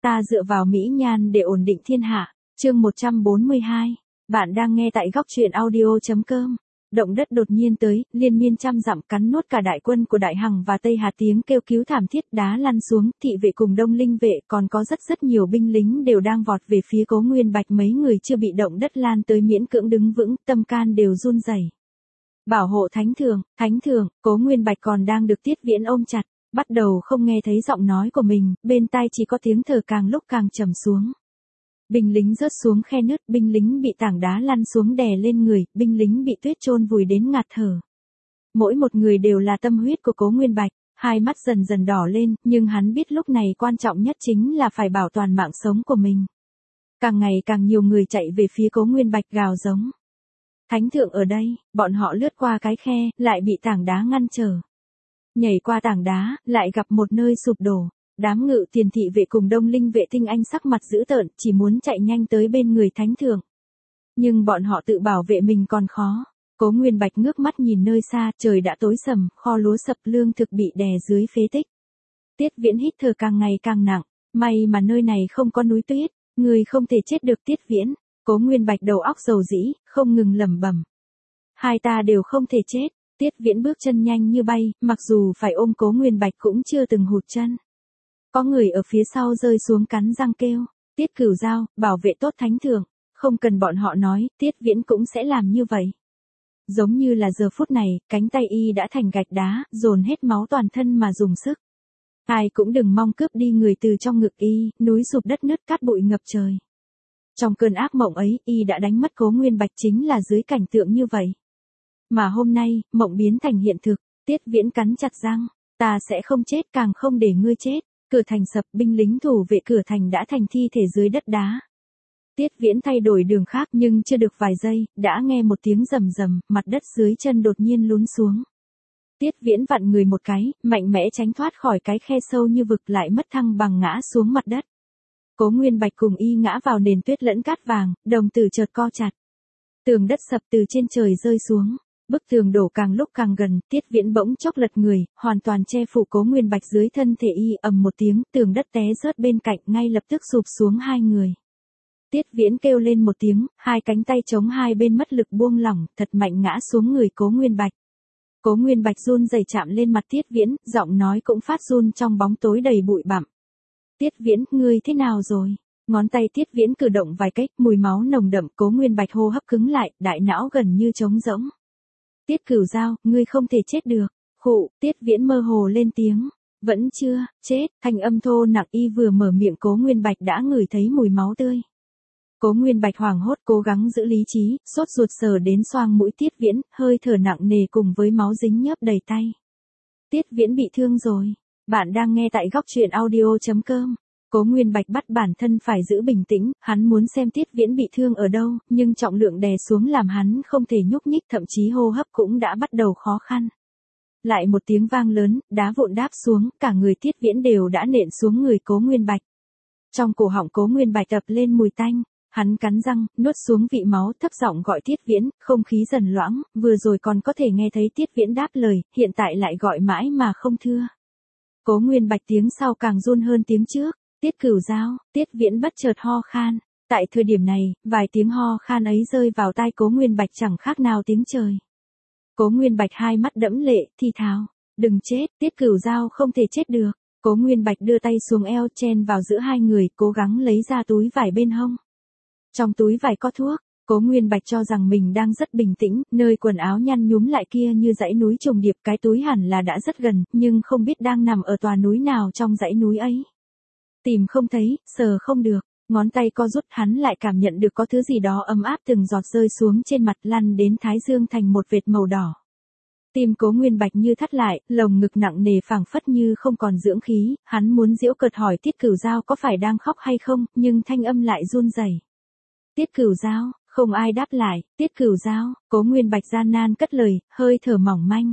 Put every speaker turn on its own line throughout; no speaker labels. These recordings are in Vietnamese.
Ta dựa vào mỹ nhan để ổn định thiên hạ. Chương 142. Bạn đang nghe tại góc truyện audio.com. Động đất đột nhiên tới, liên miên trăm dặm cắn nuốt cả đại quân của Đại Hằng và Tây Hà, tiếng kêu cứu thảm thiết, đá lăn xuống, thị vệ cùng Đông Linh vệ, còn có rất nhiều binh lính đều đang vọt về phía Cố Nguyên Bạch, mấy người chưa bị động đất lan tới miễn cưỡng đứng vững, tâm can đều run rẩy. Bảo hộ Thánh Thượng, Cố Nguyên Bạch còn đang được Tiết Viễn ôm chặt, bắt đầu không nghe thấy giọng nói của mình, bên tai chỉ có tiếng thở càng lúc càng trầm xuống. Binh lính rớt xuống khe nứt, binh lính bị tảng đá lăn xuống đè lên người, binh lính bị tuyết chôn vùi đến ngạt thở. Mỗi một người đều là tâm huyết của Cố Nguyên Bạch, hai mắt dần dần đỏ lên, nhưng hắn biết lúc này quan trọng nhất chính là phải bảo toàn mạng sống của mình. Càng ngày càng nhiều người chạy về phía Cố Nguyên Bạch gào giống. Thánh Thượng ở đây, bọn họ lướt qua cái khe, lại bị tảng đá ngăn trở. Nhảy qua tảng đá, lại gặp một nơi sụp đổ. Đám Ngự Tiền thị vệ cùng Đông Linh vệ tinh anh sắc mặt dữ tợn, chỉ muốn chạy nhanh tới bên người Thánh Thượng. Nhưng bọn họ tự bảo vệ mình còn khó. Cố Nguyên Bạch ngước mắt nhìn nơi xa, trời đã tối sầm, kho lúa sập, lương thực bị đè dưới phế tích. Tiết Viễn hít thở càng ngày càng nặng, may mà nơi này không có núi tuyết, người không thể chết được Tiết Viễn. Cố Nguyên Bạch đầu óc dầu dĩ, không ngừng lẩm bẩm. Hai ta đều không thể chết. Tiết Viễn bước chân nhanh như bay, mặc dù phải ôm Cố Nguyên Bạch cũng chưa từng hụt chân. Có người ở phía sau rơi xuống cắn răng kêu, Tiết Cửu Giao, bảo vệ tốt Thánh Thượng, không cần bọn họ nói, Tiết Viễn cũng sẽ làm như vậy. Giống như là giờ phút này, cánh tay y đã thành gạch đá, dồn hết máu toàn thân mà dùng sức. Ai cũng đừng mong cướp đi người từ trong ngực y, núi sụp đất nứt cát bụi ngập trời. Trong cơn ác mộng ấy, y đã đánh mất Cố Nguyên Bạch chính là dưới cảnh tượng như vậy. Mà hôm nay, mộng biến thành hiện thực, Tiết Viễn cắn chặt răng, ta sẽ không chết, càng không để ngươi chết. Cửa thành sập, binh lính thủ vệ cửa thành đã thành thi thể dưới đất đá. Tiết Viễn thay đổi đường khác nhưng chưa được vài giây, đã nghe một tiếng rầm rầm, mặt đất dưới chân đột nhiên lún xuống. Tiết Viễn vặn người một cái, mạnh mẽ tránh thoát khỏi cái khe sâu như vực, lại mất thăng bằng ngã xuống mặt đất. Cố Nguyên Bạch cùng y ngã vào nền tuyết lẫn cát vàng, đồng tử chợt co chặt. Tường đất sập từ trên trời rơi xuống. Bức tường đổ càng lúc càng gần, Tiết Viễn bỗng chốc lật người, hoàn toàn che phủ Cố Nguyên Bạch dưới thân thể y, ầm một tiếng, tường đất té rớt bên cạnh, ngay lập tức sụp xuống hai người. Tiết Viễn kêu lên một tiếng, hai cánh tay chống hai bên mất lực buông lỏng, thật mạnh ngã xuống người Cố Nguyên Bạch. Cố Nguyên Bạch run rẩy chạm lên mặt Tiết Viễn, giọng nói cũng phát run trong bóng tối đầy bụi bặm. Tiết Viễn, ngươi thế nào rồi? Ngón tay Tiết Viễn cử động vài cách, mùi máu nồng đậm, Cố Nguyên Bạch hô hấp cứng lại, đại não gần như trống rỗng. Tiết Cửu Giao, ngươi không thể chết được. Khụ, Tiết Viễn mơ hồ lên tiếng. Vẫn chưa, chết, thanh âm thô nặng, y vừa mở miệng Cố Nguyên Bạch đã ngửi thấy mùi máu tươi. Cố Nguyên Bạch hoảng hốt cố gắng giữ lý trí, sốt ruột sờ đến xoang mũi Tiết Viễn, hơi thở nặng nề cùng với máu dính nhớp đầy tay. Tiết Viễn bị thương rồi. Bạn đang nghe tại góc truyện audio.com. Cố Nguyên Bạch bắt bản thân phải giữ bình tĩnh, hắn muốn xem Tiết Viễn bị thương ở đâu, nhưng trọng lượng đè xuống làm hắn không thể nhúc nhích, thậm chí hô hấp cũng đã bắt đầu khó khăn. Lại một tiếng vang lớn, đá vụn đáp xuống, cả người Tiết Viễn đều đã nện xuống người Cố Nguyên Bạch. Trong cổ họng Cố Nguyên Bạch ập lên mùi tanh, hắn cắn răng, nuốt xuống vị máu, thấp giọng gọi Tiết Viễn, không khí dần loãng, vừa rồi còn có thể nghe thấy Tiết Viễn đáp lời, hiện tại lại gọi mãi mà không thưa. Cố Nguyên Bạch tiếng sau càng run hơn tiếng trước. Tiết Cửu Giao, Tiết Viễn bất chợt ho khan. Tại thời điểm này, vài tiếng ho khan ấy rơi vào tai Cố Nguyên Bạch chẳng khác nào tiếng trời. Cố Nguyên Bạch hai mắt đẫm lệ, thì thào, đừng chết, Tiết Cửu Giao không thể chết được. Cố Nguyên Bạch đưa tay xuống eo chen vào giữa hai người, cố gắng lấy ra túi vải bên hông. Trong túi vải có thuốc. Cố Nguyên Bạch cho rằng mình đang rất bình tĩnh, nơi quần áo nhăn nhúm lại kia như dãy núi trùng điệp, cái túi hẳn là đã rất gần, nhưng không biết đang nằm ở tòa núi nào trong dãy núi ấy. Tìm không thấy, sờ không được, ngón tay co rút, hắn lại cảm nhận được có thứ gì đó ấm áp từng giọt rơi xuống trên mặt, lăn đến thái dương thành một vệt màu đỏ. Tim Cố Nguyên Bạch như thắt lại, lồng ngực nặng nề phảng phất như không còn dưỡng khí, hắn muốn giễu cợt hỏi Tiết Cửu Giao có phải đang khóc hay không, nhưng thanh âm lại run rẩy. Tiết Cửu Giao, không ai đáp lại, Tiết Cửu Giao, Cố Nguyên Bạch gian nan cất lời, hơi thở mỏng manh.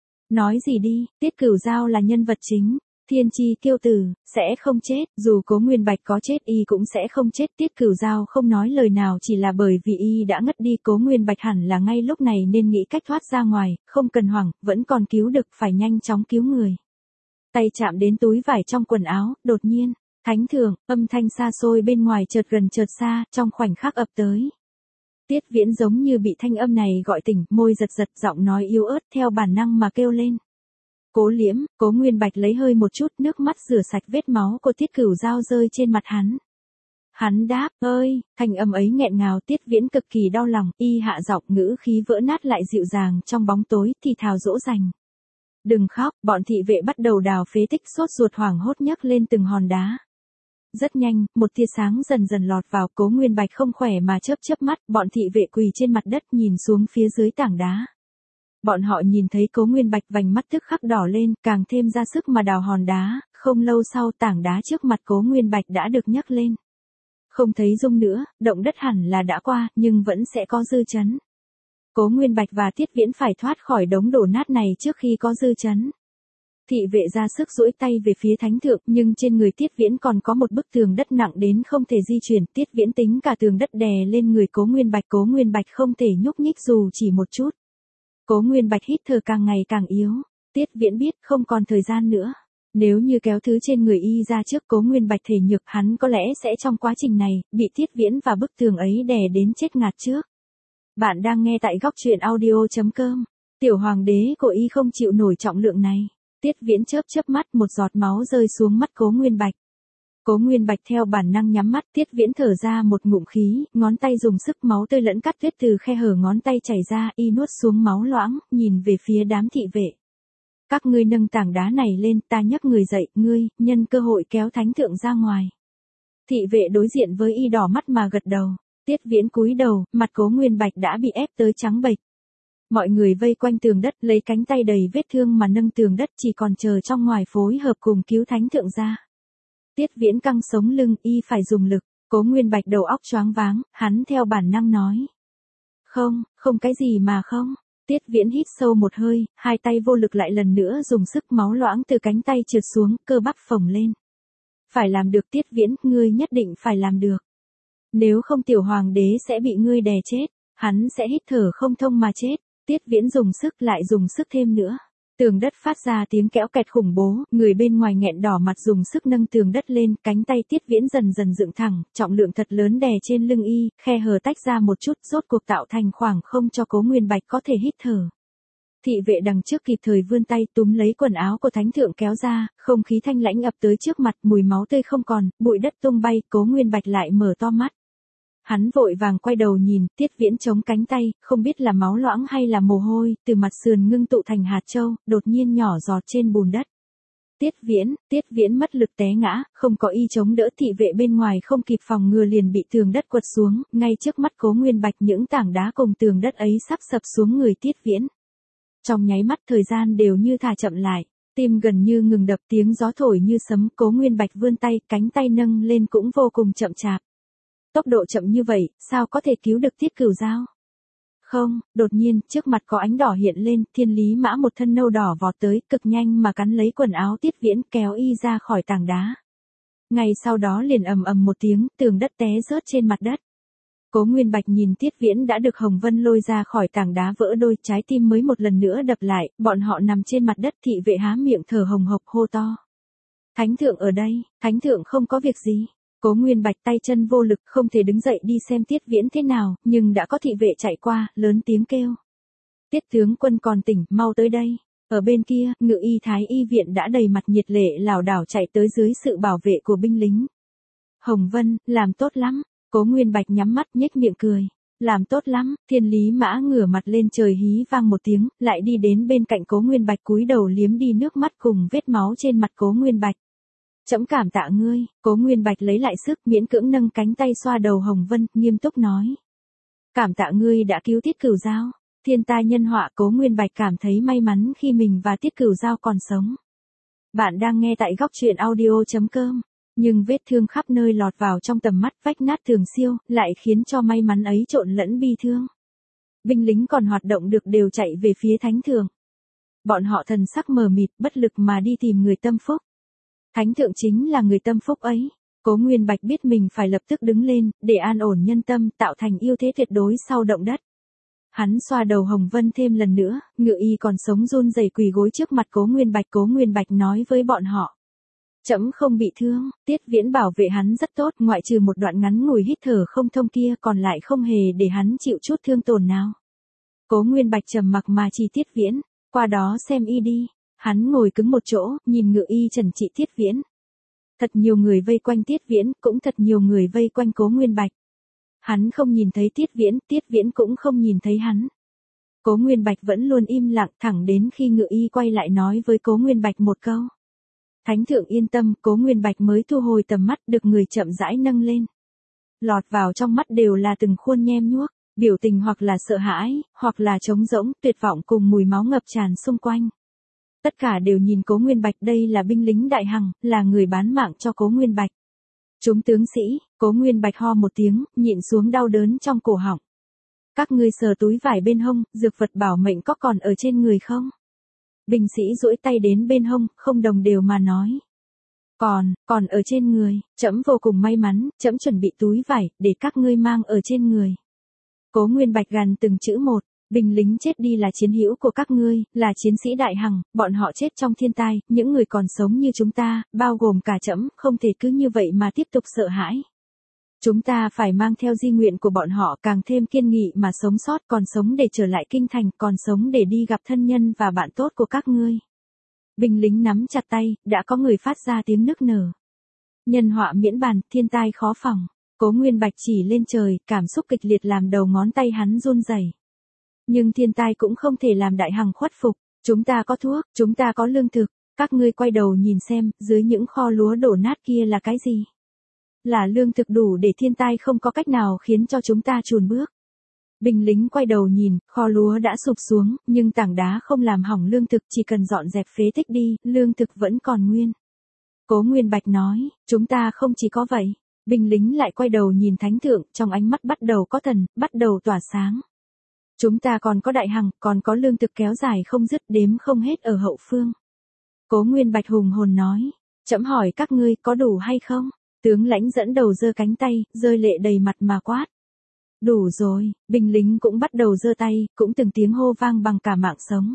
Nói gì đi, Tiết Cửu Giao là nhân vật chính. Thiên chi kiêu tử, sẽ không chết, dù Cố Nguyên Bạch có chết y cũng sẽ không chết. Tiết Cửu Giao không nói lời nào chỉ là bởi vì y đã ngất đi. Cố Nguyên Bạch hẳn là ngay lúc này nên nghĩ cách thoát ra ngoài, không cần hoảng, vẫn còn cứu được, phải nhanh chóng cứu người. Tay chạm đến túi vải trong quần áo, đột nhiên, Thánh thượng, âm thanh xa xôi bên ngoài chợt gần chợt xa, trong khoảnh khắc ập tới. Tiết Viễn giống như bị thanh âm này gọi tỉnh, môi giật giật, giọng nói yếu ớt theo bản năng mà kêu lên. Cố Liễm, Cố Nguyên Bạch lấy hơi một chút, nước mắt rửa sạch vết máu của Tiết Cửu Giao rơi trên mặt hắn. Hắn đáp, ơi, thanh âm ấy nghẹn ngào. Tiết Viễn cực kỳ đau lòng, y hạ giọng, ngữ khí vỡ nát lại dịu dàng trong bóng tối, thì thào dỗ dành. Đừng khóc, bọn thị vệ bắt đầu đào phế tích, sốt ruột hoảng hốt nhấc lên từng hòn đá. Rất nhanh, một tia sáng dần dần lọt vào. Cố Nguyên Bạch không khỏe mà chớp chớp mắt, bọn thị vệ quỳ trên mặt đất nhìn xuống phía dưới tảng đá. Bọn họ nhìn thấy Cố Nguyên Bạch vành mắt tức khắc đỏ lên, càng thêm ra sức mà đào hòn đá, không lâu sau tảng đá trước mặt Cố Nguyên Bạch đã được nhấc lên. Không thấy rung nữa, động đất hẳn là đã qua, nhưng vẫn sẽ có dư chấn. Cố Nguyên Bạch và Tiết Viễn phải thoát khỏi đống đổ nát này trước khi có dư chấn. Thị vệ ra sức duỗi tay về phía thánh thượng, nhưng trên người Tiết Viễn còn có một bức tường đất nặng đến không thể di chuyển. Tiết Viễn tính cả tường đất đè lên người Cố Nguyên Bạch. Cố Nguyên Bạch không thể nhúc nhích dù chỉ một chút. Cố Nguyên Bạch hít thở càng ngày càng yếu. Tiết Viễn biết không còn thời gian nữa. Nếu như kéo thứ trên người y ra trước Cố Nguyên Bạch thể nhược, hắn có lẽ sẽ trong quá trình này, bị Tiết Viễn và bức tường ấy đè đến chết ngạt trước. Bạn đang nghe tại góc truyện audio.com. Tiểu hoàng đế của y không chịu nổi trọng lượng này. Tiết Viễn chớp chớp mắt, một giọt máu rơi xuống mắt Cố Nguyên Bạch. Cố Nguyên Bạch theo bản năng nhắm mắt. Tiết Viễn thở ra một ngụm khí, ngón tay dùng sức, máu tươi lẫn cắt vết từ khe hở ngón tay chảy ra, y nuốt xuống máu loãng, nhìn về phía đám thị vệ. Các ngươi nâng tảng đá này lên, ta nhấc người dậy, ngươi, nhân cơ hội kéo thánh thượng ra ngoài. Thị vệ đối diện với y đỏ mắt mà gật đầu. Tiết Viễn cúi đầu, mặt Cố Nguyên Bạch đã bị ép tới trắng bệch. Mọi người vây quanh tường đất, lấy cánh tay đầy vết thương mà nâng tường đất, chỉ còn chờ trong ngoài phối hợp cùng cứu thánh thượng ra. Tiết Viễn căng sống lưng, y phải dùng lực. Cố Nguyên Bạch đầu óc choáng váng, hắn theo bản năng nói. Không cái gì mà không. Tiết Viễn hít sâu một hơi, hai tay vô lực lại lần nữa dùng sức, máu loãng từ cánh tay trượt xuống, cơ bắp phồng lên. Phải làm được Tiết Viễn, ngươi nhất định phải làm được. Nếu không tiểu hoàng đế sẽ bị ngươi đè chết, hắn sẽ hít thở không thông mà chết. Tiết Viễn dùng sức lại dùng sức thêm nữa. Tường đất phát ra tiếng kéo kẹt khủng bố, người bên ngoài nghẹn đỏ mặt dùng sức nâng tường đất lên, cánh tay Tiết Viễn dần dần dựng thẳng, trọng lượng thật lớn đè trên lưng y, khe hở tách ra một chút, rốt cuộc tạo thành khoảng không cho Cố Nguyên Bạch có thể hít thở. Thị vệ đằng trước kịp thời vươn tay túm lấy quần áo của thánh thượng kéo ra, không khí thanh lãnh ập tới trước mặt, mùi máu tươi không còn, bụi đất tung bay. Cố Nguyên Bạch lại mở to mắt. Hắn vội vàng quay đầu nhìn, Tiết Viễn chống cánh tay, không biết là máu loãng hay là mồ hôi, từ mặt sườn ngưng tụ thành hạt châu, đột nhiên nhỏ giọt trên bùn đất. Tiết Viễn mất lực té ngã, không có y chống đỡ, thị vệ bên ngoài không kịp phòng ngừa liền bị tường đất quật xuống, ngay trước mắt Cố Nguyên Bạch những tảng đá cùng tường đất ấy sắp sập xuống người Tiết Viễn. Trong nháy mắt thời gian đều như thả chậm lại, tim gần như ngừng đập, tiếng gió thổi như sấm. Cố Nguyên Bạch vươn tay, cánh tay nâng lên cũng vô cùng chậm chạp. Tốc độ chậm như vậy, sao có thể cứu được Tiết Cửu Giao? Không, đột nhiên, trước mặt có ánh đỏ hiện lên, Thiên Lý Mã một thân nâu đỏ vọt tới, cực nhanh mà cắn lấy quần áo Tiết Viễn, kéo y ra khỏi tảng đá. Ngay sau đó liền ầm ầm một tiếng, tường đất té rớt trên mặt đất. Cố Nguyên Bạch nhìn Tiết Viễn đã được Hồng Vân lôi ra khỏi tảng đá vỡ đôi, trái tim mới một lần nữa đập lại, bọn họ nằm trên mặt đất, thị vệ há miệng thở hồng hộc hô to. Thánh thượng ở đây, thánh thượng không có việc gì. Cố Nguyên Bạch tay chân vô lực, không thể đứng dậy đi xem Tiết Viễn thế nào, nhưng đã có thị vệ chạy qua, lớn tiếng kêu. Tiết tướng quân còn tỉnh, mau tới đây. Ở bên kia, Ngự y Thái y viện đã đầy mặt nhiệt lệ lảo đảo chạy tới dưới sự bảo vệ của binh lính. Hồng Vân, làm tốt lắm. Cố Nguyên Bạch nhắm mắt nhếch miệng cười. Làm tốt lắm. Thiên Lý Mã ngửa mặt lên trời hí vang một tiếng, lại đi đến bên cạnh Cố Nguyên Bạch cúi đầu liếm đi nước mắt cùng vết máu trên mặt Cố Nguyên Bạch. Trẫm cảm tạ ngươi. Cố Nguyên Bạch lấy lại sức, miễn cưỡng nâng cánh tay xoa đầu Hồng Vân, nghiêm túc nói. Cảm tạ ngươi đã cứu Tiết Cửu Giao. Thiên tai nhân họa. Cố Nguyên Bạch cảm thấy may mắn khi mình và Tiết Cửu Giao còn sống. Bạn đang nghe tại góc truyện audio.com. Nhưng vết thương khắp nơi lọt vào trong tầm mắt, vách nát tường siêu, lại khiến cho may mắn ấy trộn lẫn bi thương. Binh lính còn hoạt động được đều chạy về phía thánh thượng. Bọn họ thần sắc mờ mịt, bất lực mà đi tìm người tâm phúc. Thánh thượng chính là người tâm phúc ấy. Cố Nguyên Bạch biết mình phải lập tức đứng lên, để an ổn nhân tâm, tạo thành ưu thế tuyệt đối sau động đất. Hắn xoa đầu Hồng Vân thêm lần nữa, Ngự y còn sống run rẩy quỳ gối trước mặt Cố Nguyên Bạch. Cố Nguyên Bạch nói với bọn họ. Trẫm không bị thương, Tiết Viễn bảo vệ hắn rất tốt, ngoại trừ một đoạn ngắn ngủi hít thở không thông kia, còn lại không hề để hắn chịu chút thương tổn nào. Cố Nguyên Bạch trầm mặc mà chỉ Tiết Viễn, qua đó xem y đi. Hắn ngồi cứng một chỗ, nhìn ngựa y trần trị Tiết Viễn. Thật nhiều người vây quanh Tiết Viễn, cũng thật nhiều người vây quanh Cố Nguyên Bạch. Hắn không nhìn thấy Tiết Viễn cũng không nhìn thấy hắn. Cố Nguyên Bạch vẫn luôn im lặng thẳng đến khi ngựa y quay lại nói với Cố Nguyên Bạch một câu. Thánh thượng yên tâm, Cố Nguyên Bạch mới thu hồi tầm mắt, được người chậm rãi nâng lên. Lọt vào trong mắt đều là từng khuôn nhem nhuốc, biểu tình hoặc là sợ hãi, hoặc là trống rỗng, tuyệt vọng cùng mùi máu ngập tràn xung quanh. Tất cả đều nhìn Cố Nguyên Bạch, đây là binh lính Đại Hằng, là người bán mạng cho Cố Nguyên Bạch. Chúng tướng sĩ, Cố Nguyên Bạch ho một tiếng, nhịn xuống đau đớn trong cổ họng. Các ngươi sờ túi vải bên hông, dược vật bảo mệnh có còn ở trên người không? Binh sĩ duỗi tay đến bên hông, không đồng đều mà nói. Còn ở trên người, trẫm vô cùng may mắn, trẫm chuẩn bị túi vải, để các ngươi mang ở trên người. Cố Nguyên Bạch gằn từng chữ một, binh lính chết đi là chiến hữu của các ngươi, là chiến sĩ Đại Hằng, bọn họ chết trong thiên tai, những người còn sống như chúng ta, bao gồm cả trẫm, không thể cứ như vậy mà tiếp tục sợ hãi. Chúng ta phải mang theo di nguyện của bọn họ càng thêm kiên nghị mà sống sót, còn sống để trở lại kinh thành, còn sống để đi gặp thân nhân và bạn tốt của các ngươi. Binh lính nắm chặt tay, đã có người phát ra tiếng nức nở. Nhân họa miễn bàn, thiên tai khó phòng. Cố Nguyên Bạch chỉ lên trời, cảm xúc kịch liệt làm đầu ngón tay hắn run rẩy. Nhưng thiên tai cũng không thể làm Đại Hằng khuất phục. Chúng ta có thuốc, chúng ta có lương thực. Các ngươi quay đầu nhìn xem, dưới những kho lúa đổ nát kia là cái gì? Là lương thực đủ để thiên tai không có cách nào khiến cho chúng ta chùn bước. Binh lính quay đầu nhìn, kho lúa đã sụp xuống, nhưng tảng đá không làm hỏng lương thực, chỉ cần dọn dẹp phế tích đi, lương thực vẫn còn nguyên. Cố Nguyên Bạch nói, chúng ta không chỉ có vậy. Binh lính lại quay đầu nhìn thánh thượng, trong ánh mắt bắt đầu có thần, bắt đầu tỏa sáng. Chúng ta còn có Đại Hằng, còn có lương thực kéo dài không dứt, đếm không hết ở hậu phương. Cố Nguyên Bạch hùng hồn nói, trẫm hỏi các ngươi có đủ hay không? Tướng lãnh dẫn đầu giơ cánh tay, rơi lệ đầy mặt mà quát. Đủ rồi, binh lính cũng bắt đầu giơ tay, cũng từng tiếng hô vang bằng cả mạng sống.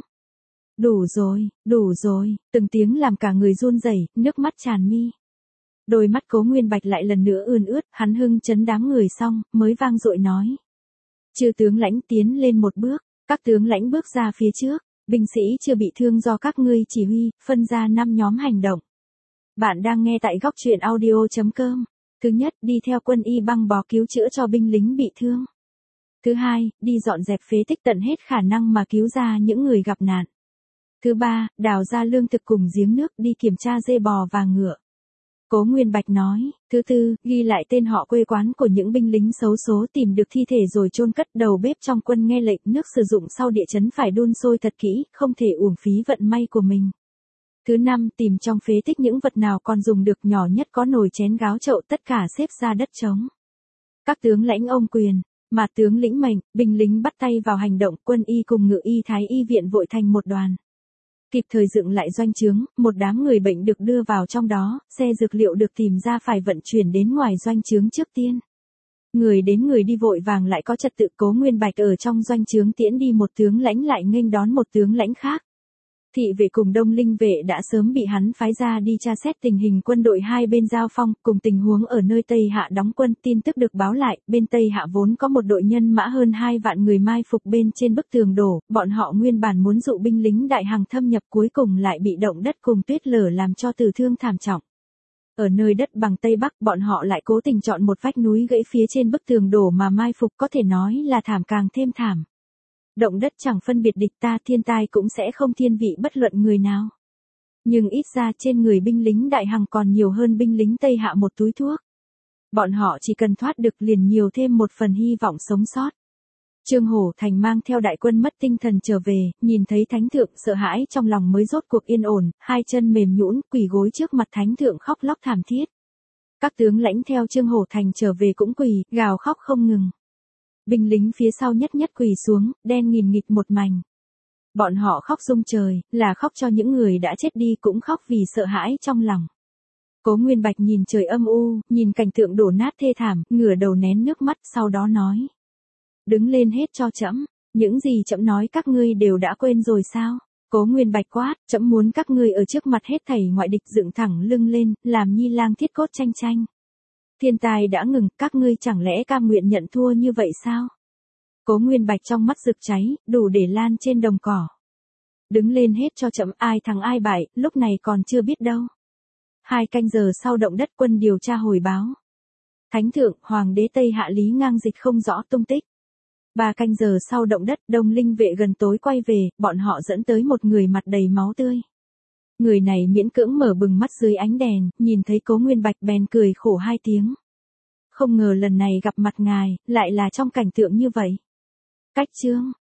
Đủ rồi, từng tiếng làm cả người run rẩy, nước mắt tràn mi. Đôi mắt Cố Nguyên Bạch lại lần nữa ươn ướt, hắn hưng chấn đám người xong, mới vang dội nói. Chư tướng lãnh tiến lên một bước, các tướng lãnh bước ra phía trước, binh sĩ chưa bị thương do các ngươi chỉ huy, phân ra 5 nhóm hành động. Bạn đang nghe tại góc truyện audio.com. Thứ nhất, đi theo quân y băng bó cứu chữa cho binh lính bị thương. Thứ hai, đi dọn dẹp phế tích tận hết khả năng mà cứu ra những người gặp nạn. Thứ ba, đào ra lương thực cùng giếng nước đi kiểm tra dê bò và ngựa. Cố Nguyên Bạch nói, thứ tư, ghi lại tên họ quê quán của những binh lính xấu số, tìm được thi thể rồi chôn cất. Đầu bếp trong quân nghe lệnh, nước sử dụng sau địa chấn phải đun sôi thật kỹ, không thể uổng phí vận may của mình. Thứ năm, tìm trong phế tích những vật nào còn dùng được, nhỏ nhất có nồi chén gáo chậu, tất cả xếp ra đất trống. Các tướng lãnh ôm quyền, mà tướng lĩnh mệnh, binh lính bắt tay vào hành động, quân y cùng ngự y thái y viện vội thành một đoàn. Kịp thời dựng lại doanh trướng, một đám người bệnh được đưa vào trong đó, xe dược liệu được tìm ra phải vận chuyển đến ngoài doanh trướng trước tiên. Người đến người đi vội vàng lại có trật tự. Cố Nguyên Bạch ở trong doanh trướng tiễn đi một tướng lãnh lại nghênh đón một tướng lãnh khác. Thị vệ cùng Đông Linh vệ đã sớm bị hắn phái ra đi tra xét tình hình quân đội hai bên giao phong, cùng tình huống ở nơi Tây Hạ đóng quân. Tin tức được báo lại, bên Tây Hạ vốn có một đội nhân mã hơn 2 vạn người mai phục bên trên bức tường đổ, bọn họ nguyên bản muốn dụ binh lính Đại Hằng thâm nhập, cuối cùng lại bị động đất cùng tuyết lở làm cho tử thương thảm trọng. Ở nơi đất bằng Tây Bắc, bọn họ lại cố tình chọn một vách núi gãy phía trên bức tường đổ mà mai phục, có thể nói là thảm càng thêm thảm. Động đất chẳng phân biệt địch ta, thiên tai cũng sẽ không thiên vị bất luận người nào. Nhưng ít ra trên người binh lính Đại Hằng còn nhiều hơn binh lính Tây Hạ một túi thuốc. Bọn họ chỉ cần thoát được liền nhiều thêm một phần hy vọng sống sót. Trương Hổ Thành mang theo đại quân mất tinh thần trở về, nhìn thấy thánh thượng sợ hãi trong lòng mới rốt cuộc yên ổn, hai chân mềm nhũn quỳ gối trước mặt thánh thượng khóc lóc thảm thiết. Các tướng lãnh theo Trương Hổ Thành trở về cũng quỳ, gào khóc không ngừng. Binh lính phía sau nhất nhất quỳ xuống, đen nghìn nghịt một mảnh. Bọn họ khóc rung trời, là khóc cho những người đã chết đi, cũng khóc vì sợ hãi trong lòng. Cố Nguyên Bạch nhìn trời âm u, nhìn cảnh tượng đổ nát thê thảm, ngửa đầu nén nước mắt, sau đó nói. Đứng lên hết cho trẫm, những gì trẫm nói các ngươi đều đã quên rồi sao? Cố Nguyên Bạch quát, trẫm muốn các ngươi ở trước mặt hết thảy ngoại địch dựng thẳng lưng lên, làm nhi lang thiết cốt tranh tranh. Thiên tài đã ngừng, các ngươi chẳng lẽ cam nguyện nhận thua như vậy sao? Cố Nguyên Bạch trong mắt rực cháy, đủ để lan trên đồng cỏ. Đứng lên hết cho trẫm, ai thắng ai bại, lúc này còn chưa biết đâu. 2 canh giờ sau động đất, quân điều tra hồi báo. Thánh thượng, hoàng đế Tây Hạ Lý Ngang Dịch không rõ tung tích. 3 canh giờ sau động đất, Đông Linh vệ gần tối quay về, bọn họ dẫn tới một người mặt đầy máu tươi. Người này miễn cưỡng mở bừng mắt dưới ánh đèn, nhìn thấy Cố Nguyên Bạch bèn cười khổ 2 tiếng. Không ngờ lần này gặp mặt ngài, lại là trong cảnh tượng như vậy. Cách chương